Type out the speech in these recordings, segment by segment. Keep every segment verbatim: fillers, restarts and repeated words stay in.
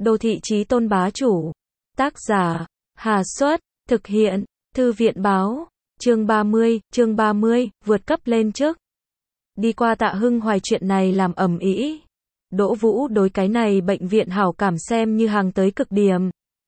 Đô thị chí tôn bá chủ. Tác giả, Hà Xuất, thực hiện, Thư viện báo, chương ba mươi, chương ba mươi, vượt cấp lên chức. Đi qua Tạ Hưng Hoài chuyện này làm ầm ĩ. Đỗ Vũ đối cái này bệnh viện hảo cảm xem như hàng tới cực điểm.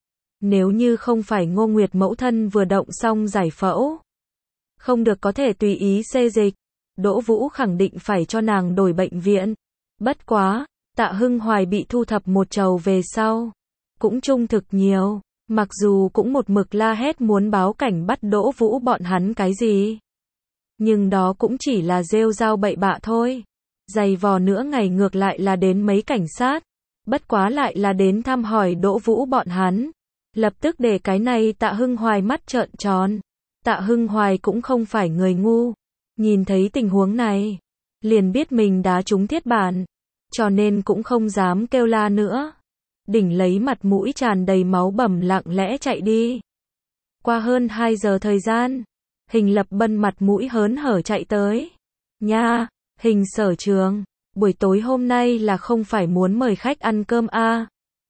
Nếu như không phải Ngô Nguyệt mẫu thân vừa động xong giải phẫu, không được có thể tùy ý xê dịch, Đỗ Vũ khẳng định phải cho nàng đổi bệnh viện. Bất quá, Tạ Hưng Hoài bị thu thập một trầu về sau, cũng trung thực nhiều, mặc dù cũng một mực la hét muốn báo cảnh bắt Đỗ Vũ bọn hắn cái gì. Nhưng đó cũng chỉ là rêu rao bậy bạ thôi. Dày vò nữa ngày ngược lại là đến mấy cảnh sát, bất quá lại là đến thăm hỏi Đỗ Vũ bọn hắn. Lập tức để cái này Tạ Hưng Hoài mắt trợn tròn. Tạ Hưng Hoài cũng không phải người ngu, nhìn thấy tình huống này, liền biết mình đá trúng thiết bản, cho nên cũng không dám kêu la nữa. Đỉnh lấy mặt mũi tràn đầy máu bầm lặng lẽ chạy đi. Qua hơn hai giờ thời gian, Hình Lập Bân mặt mũi hớn hở chạy tới. Nha, Hình sở trường, buổi tối hôm nay là không phải muốn mời khách ăn cơm a? À?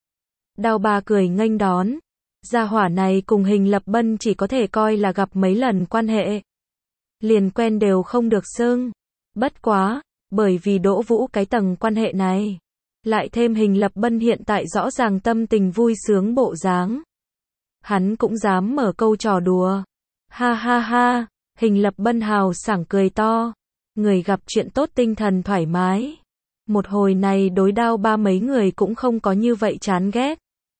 Đào Bà cười nghênh đón. Gia hỏa này cùng Hình Lập Bân chỉ có thể coi là gặp mấy lần quan hệ. Liền quen đều không được xưng. Bất quá, bởi vì Đỗ Vũ cái tầng quan hệ này, lại thêm Hình Lập Bân hiện tại rõ ràng tâm tình vui sướng bộ dáng, hắn cũng dám mở câu trò đùa. Ha ha ha, Hình Lập Bân hào sảng cười to. Người gặp chuyện tốt tinh thần thoải mái. Một hồi này đối Đao Ba mấy người cũng không có như vậy chán ghét.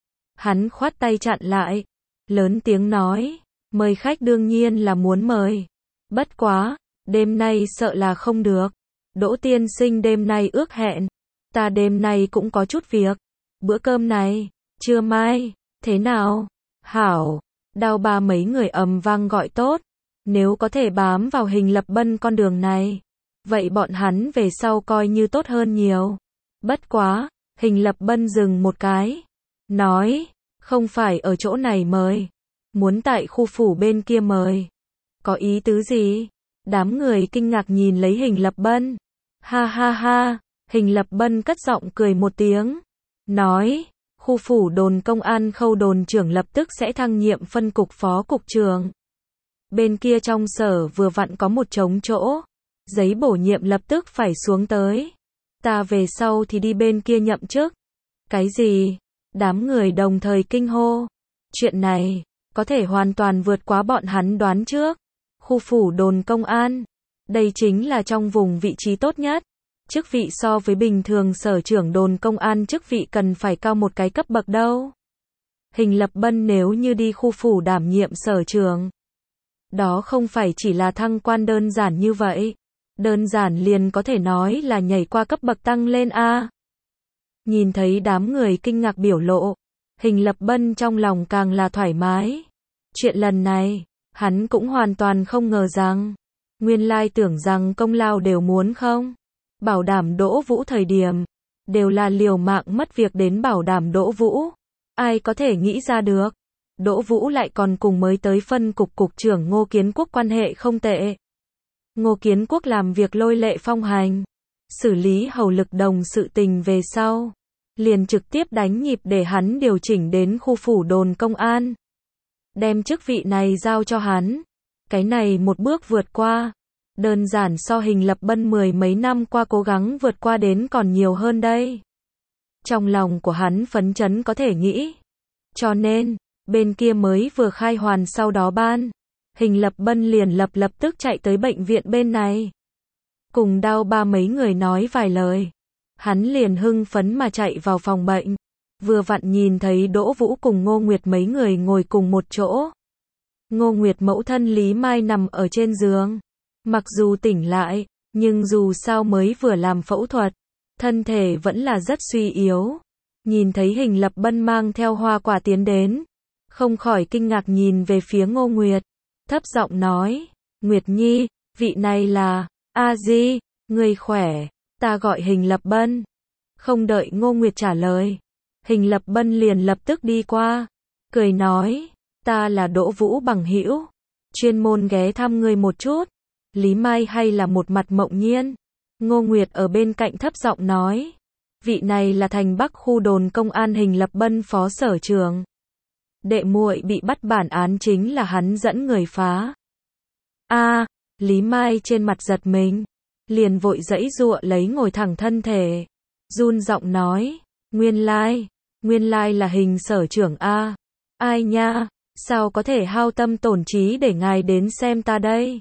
Hắn khoát tay chặn lại, lớn tiếng nói, mời khách đương nhiên là muốn mời. Bất quá, đêm nay sợ là không được. Đỗ tiên sinh đêm nay ước hẹn, ta đêm nay cũng có chút việc. Bữa cơm này, trưa mai, thế nào? Hảo, Đao Ba mấy người ầm vang gọi tốt. Nếu có thể bám vào Hình Lập Bân con đường này, vậy bọn hắn về sau coi như tốt hơn nhiều. Bất quá, Hình Lập Bân dừng một cái, nói, không phải ở chỗ này mời, muốn tại khu phủ bên kia mời. Có ý tứ gì? Đám người kinh ngạc nhìn lấy Hình Lập Bân. Ha ha ha, Hình Lập Bân cất giọng cười một tiếng, nói, khu phủ đồn công an Khâu đồn trưởng lập tức sẽ thăng nhiệm phân cục phó cục trưởng. Bên kia trong sở vừa vặn có một trống chỗ, giấy bổ nhiệm lập tức phải xuống tới. Ta về sau thì đi bên kia nhậm chức. Cái gì? Đám người đồng thời kinh hô. Chuyện này, có thể hoàn toàn vượt quá bọn hắn đoán trước. Khu phủ đồn công an, đây chính là trong vùng vị trí tốt nhất. Chức vị so với bình thường sở trưởng đồn công an chức vị cần phải cao một cái cấp bậc đâu. Hình Lập Bân nếu như đi khu phủ đảm nhiệm sở trưởng, đó không phải chỉ là thăng quan đơn giản như vậy. Đơn giản liền có thể nói là nhảy qua cấp bậc tăng lên a. Nhìn thấy đám người kinh ngạc biểu lộ, Hình Lập Bân trong lòng càng là thoải mái. Chuyện lần này, hắn cũng hoàn toàn không ngờ rằng, nguyên lai tưởng rằng công lao đều muốn không bảo đảm Đỗ Vũ thời điểm, đều là liều mạng mất việc đến bảo đảm Đỗ Vũ. Ai có thể nghĩ ra được, Đỗ Vũ lại còn cùng mới tới phân cục cục trưởng Ngô Kiến Quốc quan hệ không tệ. Ngô Kiến Quốc làm việc lôi lệ phong hành, xử lý hầu lực đồng sự tình về sau, liền trực tiếp đánh nhịp để hắn điều chỉnh đến khu phủ đồn công an. Đem chức vị này giao cho hắn. Cái này một bước vượt qua, đơn giản so Hình Lập Bân mười mấy năm qua cố gắng vượt qua đến còn nhiều hơn đây. Trong lòng của hắn phấn chấn có thể nghĩ. Cho nên, bên kia mới vừa khai hoàn sau đó ban, Hình Lập Bân liền lập lập tức chạy tới bệnh viện bên này. Cùng Đao Ba mấy người nói vài lời, hắn liền hưng phấn mà chạy vào phòng bệnh. Vừa vặn nhìn thấy Đỗ Vũ cùng Ngô Nguyệt mấy người ngồi cùng một chỗ. Ngô Nguyệt mẫu thân Lý Mai nằm ở trên giường. Mặc dù tỉnh lại, nhưng dù sao mới vừa làm phẫu thuật, thân thể vẫn là rất suy yếu. Nhìn thấy Hình Lập Bân mang theo hoa quả tiến đến, không khỏi kinh ngạc nhìn về phía Ngô Nguyệt, thấp giọng nói, Nguyệt Nhi, vị này là, A Di, người khỏe, ta gọi Hình Lập Bân. Không đợi Ngô Nguyệt trả lời, Hình Lập Bân liền lập tức đi qua, cười nói, ta là Đỗ Vũ bằng hữu, chuyên môn ghé thăm ngươi một chút. Lý Mai hay là một mặt mộng nhiên. Ngô Nguyệt ở bên cạnh thấp giọng nói, Vị này là thành Bắc khu đồn công an Hình Lập Bân phó sở trưởng. Đệ muội bị bắt bản án chính là hắn dẫn người phá. A, Lý Mai trên mặt giật mình, liền vội giãy giụa lấy ngồi thẳng thân thể, run giọng nói, nguyên lai, nguyên lai là Hình sở trưởng a. Ai nha, sao có thể hao tâm tổn trí để ngài đến xem ta đây?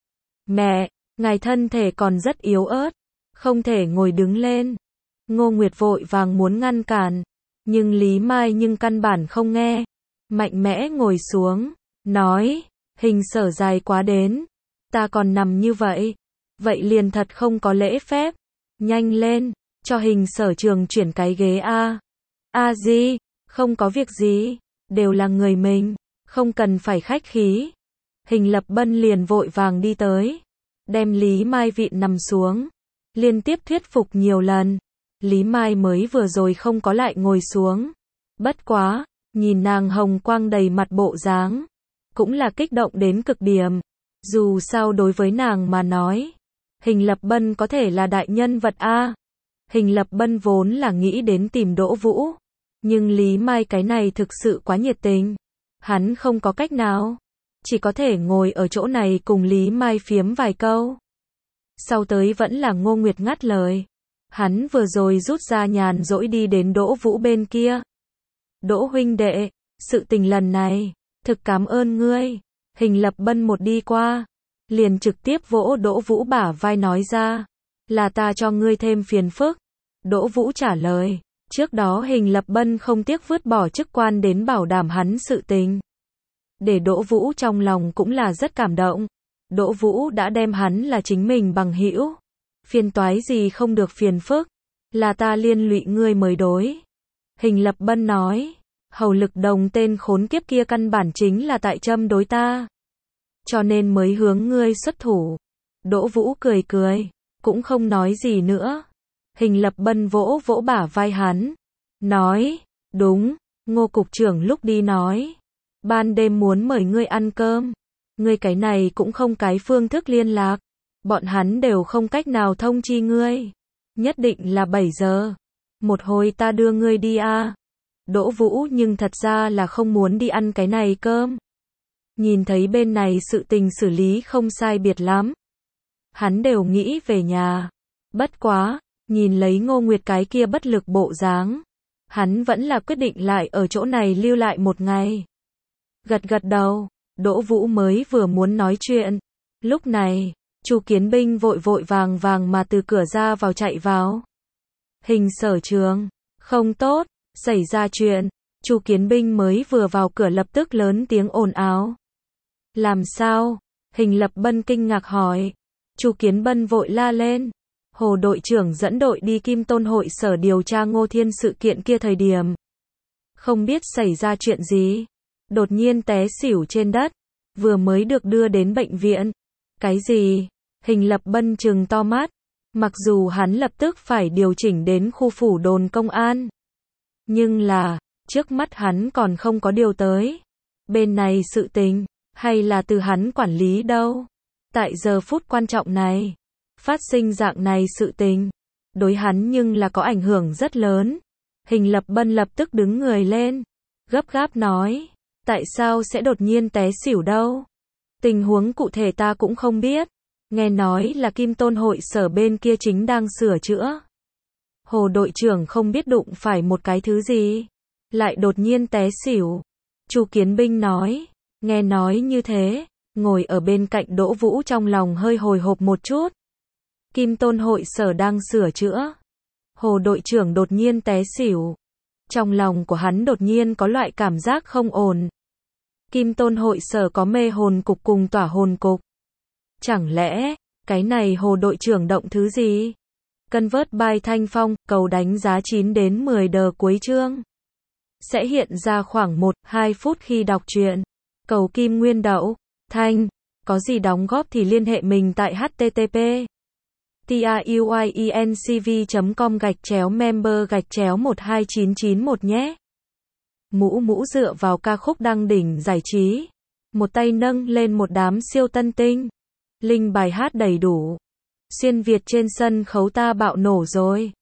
Mẹ, ngài thân thể còn rất yếu ớt, không thể ngồi đứng lên. Ngô Nguyệt vội vàng muốn ngăn cản, nhưng Lý Mai nhưng căn bản không nghe, mạnh mẽ ngồi xuống, nói, Hình sở dài quá đến, ta còn nằm như vậy, vậy liền thật không có lễ phép, nhanh lên, cho Hình sở trường chuyển cái ghế a. A gì, không có việc gì, đều là người mình, không cần phải khách khí. Hình Lập Bân liền vội vàng đi tới, đem Lý Mai vịn nằm xuống, liên tiếp thuyết phục nhiều lần. Lý Mai mới vừa rồi không có lại ngồi xuống. Bất quá, nhìn nàng hồng quang đầy mặt bộ dáng, cũng là kích động đến cực điểm. Dù sao đối với nàng mà nói, Hình Lập Bân có thể là đại nhân vật a. Hình Lập Bân vốn là nghĩ đến tìm Đỗ Vũ, nhưng Lý Mai cái này thực sự quá nhiệt tình, hắn không có cách nào, chỉ có thể ngồi ở chỗ này cùng Lý Mai phiếm vài câu. Sau tới vẫn là Ngô Nguyệt ngắt lời. Hắn vừa rồi rút ra nhàn rỗi đi đến Đỗ Vũ bên kia. Đỗ huynh đệ, sự tình lần này, thực cảm ơn ngươi. Hình Lập Bân một đi qua, liền trực tiếp vỗ Đỗ Vũ bả vai nói ra, là ta cho ngươi thêm phiền phức. Đỗ Vũ trả lời, trước đó Hình Lập Bân không tiếc vứt bỏ chức quan đến bảo đảm hắn sự tình. Để Đỗ Vũ trong lòng cũng là rất cảm động. Đỗ Vũ đã đem hắn là chính mình bằng hữu. Phiền toái gì không được phiền phức, là ta liên lụy ngươi mới đối. Hình Lập Bân nói, Hầu Lực Đồng tên khốn kiếp kia căn bản chính là tại châm đối ta, cho nên mới hướng ngươi xuất thủ. Đỗ Vũ cười cười, cũng không nói gì nữa. Hình Lập Bân vỗ vỗ bả vai hắn, nói, đúng, Ngô cục trưởng lúc đi nói, ban đêm muốn mời ngươi ăn cơm, ngươi cái này cũng không cái phương thức liên lạc. Bọn hắn đều không cách nào thông chi ngươi. Nhất định là bảy giờ. Một hồi ta đưa ngươi đi a. Đỗ Vũ nhưng thật ra là không muốn đi ăn cái này cơm. Nhìn thấy bên này sự tình xử lý không sai biệt lắm. Hắn đều nghĩ về nhà. Bất quá, nhìn lấy Ngô Nguyệt cái kia bất lực bộ dáng. Hắn vẫn là quyết định lại ở chỗ này lưu lại một ngày. Gật gật đầu, Đỗ Vũ mới vừa muốn nói chuyện. Lúc này, Chu Kiến Binh vội vội vàng vàng mà từ cửa ra vào chạy vào. Hình sở trường, không tốt, xảy ra chuyện. Chu Kiến Binh mới vừa vào cửa lập tức lớn tiếng ồn ào. Làm sao? Hình Lập Bân kinh ngạc hỏi. Chu Kiến Bân vội la lên. Hồ đội trưởng dẫn đội đi Kim Tôn hội sở điều tra Ngô Thiên sự kiện kia thời điểm. Không biết xảy ra chuyện gì. Đột nhiên té xỉu trên đất. Vừa mới được đưa đến bệnh viện. Cái gì? Hình Lập Bân trừng to mắt. Mặc dù hắn lập tức phải điều chỉnh đến khu phủ đồn công an. Nhưng là, trước mắt hắn còn không có điều tới. Bên này sự tình, hay là từ hắn quản lý đâu. Tại giờ phút quan trọng này, phát sinh dạng này sự tình, đối hắn nhưng là có ảnh hưởng rất lớn. Hình Lập Bân lập tức đứng người lên, gấp gáp nói, tại sao sẽ đột nhiên té xỉu đâu? Tình huống cụ thể ta cũng không biết. Nghe nói là Kim Tôn hội sở bên kia chính đang sửa chữa. Hồ đội trưởng không biết đụng phải một cái thứ gì, lại đột nhiên té xỉu. Chu Kiến Binh nói, nghe nói như thế, ngồi ở bên cạnh Đỗ Vũ trong lòng hơi hồi hộp một chút. Kim Tôn hội sở đang sửa chữa. Hồ đội trưởng đột nhiên té xỉu. Trong lòng của hắn đột nhiên có loại cảm giác không ổn. Kim Tôn hội sở có mê hồn cục cùng tỏa hồn cục. Chẳng lẽ, cái này Hồ đội trưởng động thứ gì? Convert by Thanh Phong, cầu đánh giá chín đến mười đờ cuối chương. Sẽ hiện ra khoảng một đến hai phút khi đọc truyện. Cầu Kim Nguyên Đậu, Thanh, có gì đóng góp thì liên hệ mình tại http truyencv chấm com gạch chéo member gạch chéo một hai chín chín một nhé. Mũ mũ dựa vào ca khúc đăng đỉnh giải trí. Một tay nâng lên một đám siêu tân tinh. Linh bài hát đầy đủ. Xuyên Việt trên sân khấu ta bạo nổ rồi.